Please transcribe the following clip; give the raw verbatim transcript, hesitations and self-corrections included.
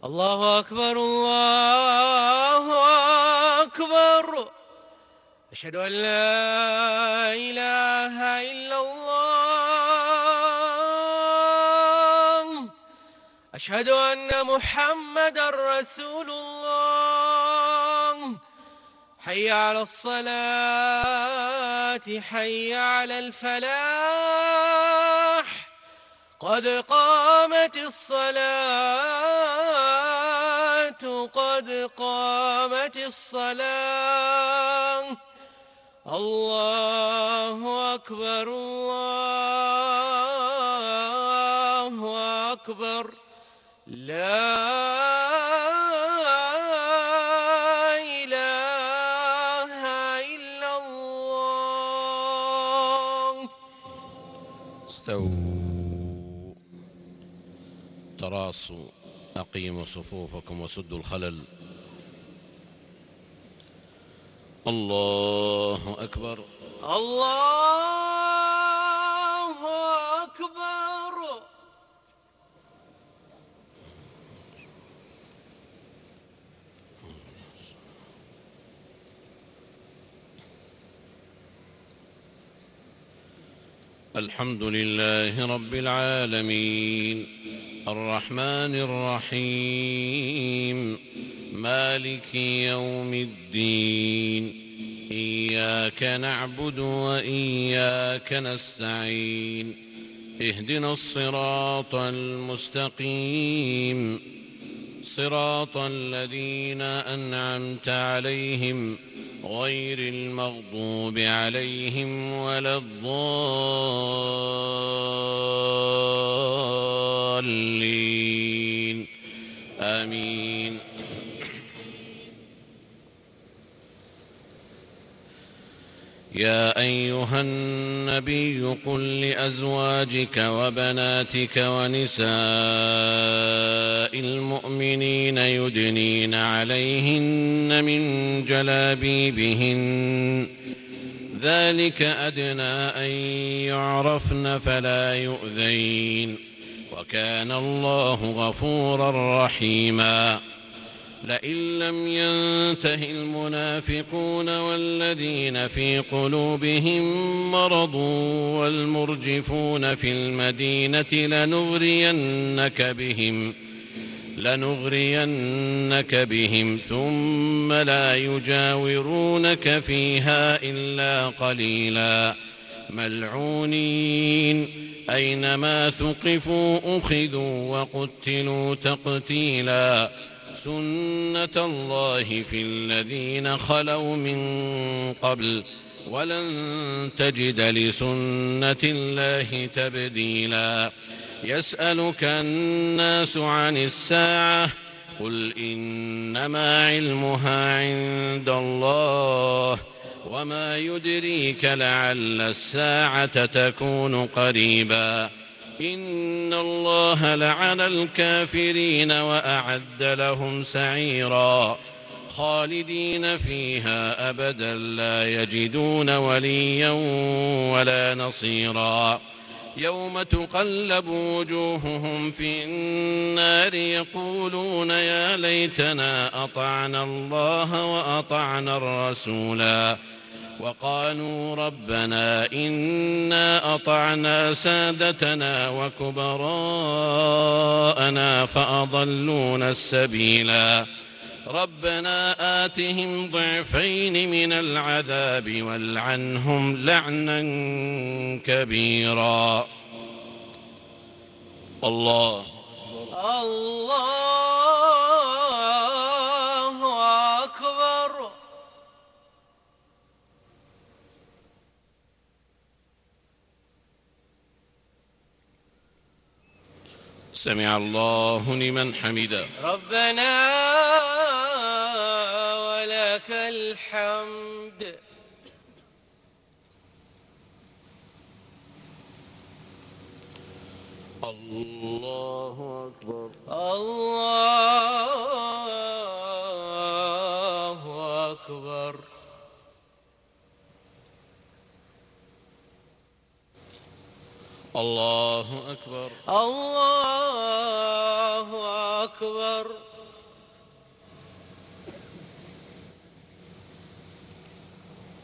الله أكبر الله أكبر. أشهد أن لا إله إلا الله. أشهد أن محمدًا رسول الله. حي على الصلاة حي على الفلاح. قد قامت الصلاة قد قامت الصلاة. الله أكبر الله أكبر. لا إله إلا الله. استووا تراصوا أقيموا صفوفكم وسدوا الخلل. الله أكبر الله أكبر. الحمد لله رب العالمين الرحمن الرحيم مالك يوم الدين. إياك نعبد وإياك نستعين. اهدنا الصراط المستقيم صراط الذين أنعمت عليهم غير المغضوب عليهم ولا الضالين. آمين. يا أيها النبي قل لأزواجك وبناتك ونساء المؤمنين يدنين عليهن من جلابيبهن ذلك أدنى أن يعرفن فلا يؤذين وكان الله غفورا رحيما. لئن لم ينته المنافقون والذين في قلوبهم مرض والمرجفون في المدينة لنغرينك بهم لنغرينك بهم ثم لا يجاورونك فيها إلا قليلا ملعونين أينما ثقفوا أخذوا وقتلوا تقتيلا. سنة الله في الذين خلوا من قبل ولن تجد لسنة الله تبديلا. يسألك الناس عن الساعة قل إنما علمها عند الله وما يدريك لعل الساعة تكون قريبا. إن الله لعن الكافرين وأعد لهم سعيرا خالدين فيها أبدا لا يجدون وليا ولا نصيرا. يوم تقلب وجوههم في النار يقولون يا ليتنا أطعنا الله وأطعنا الرسولا وقالوا ربنا إنا أطعنا سادتنا وكبراءنا فأضلونا السبيلا. ربنا آتهم ضعفين من العذاب والعنهم لعنا كبيرا. الله الله أكبر. سمع الله لمن حمده. ربنا ولك الحمد. الله أكبر الله أكبر. الله أكبر الله أكبر.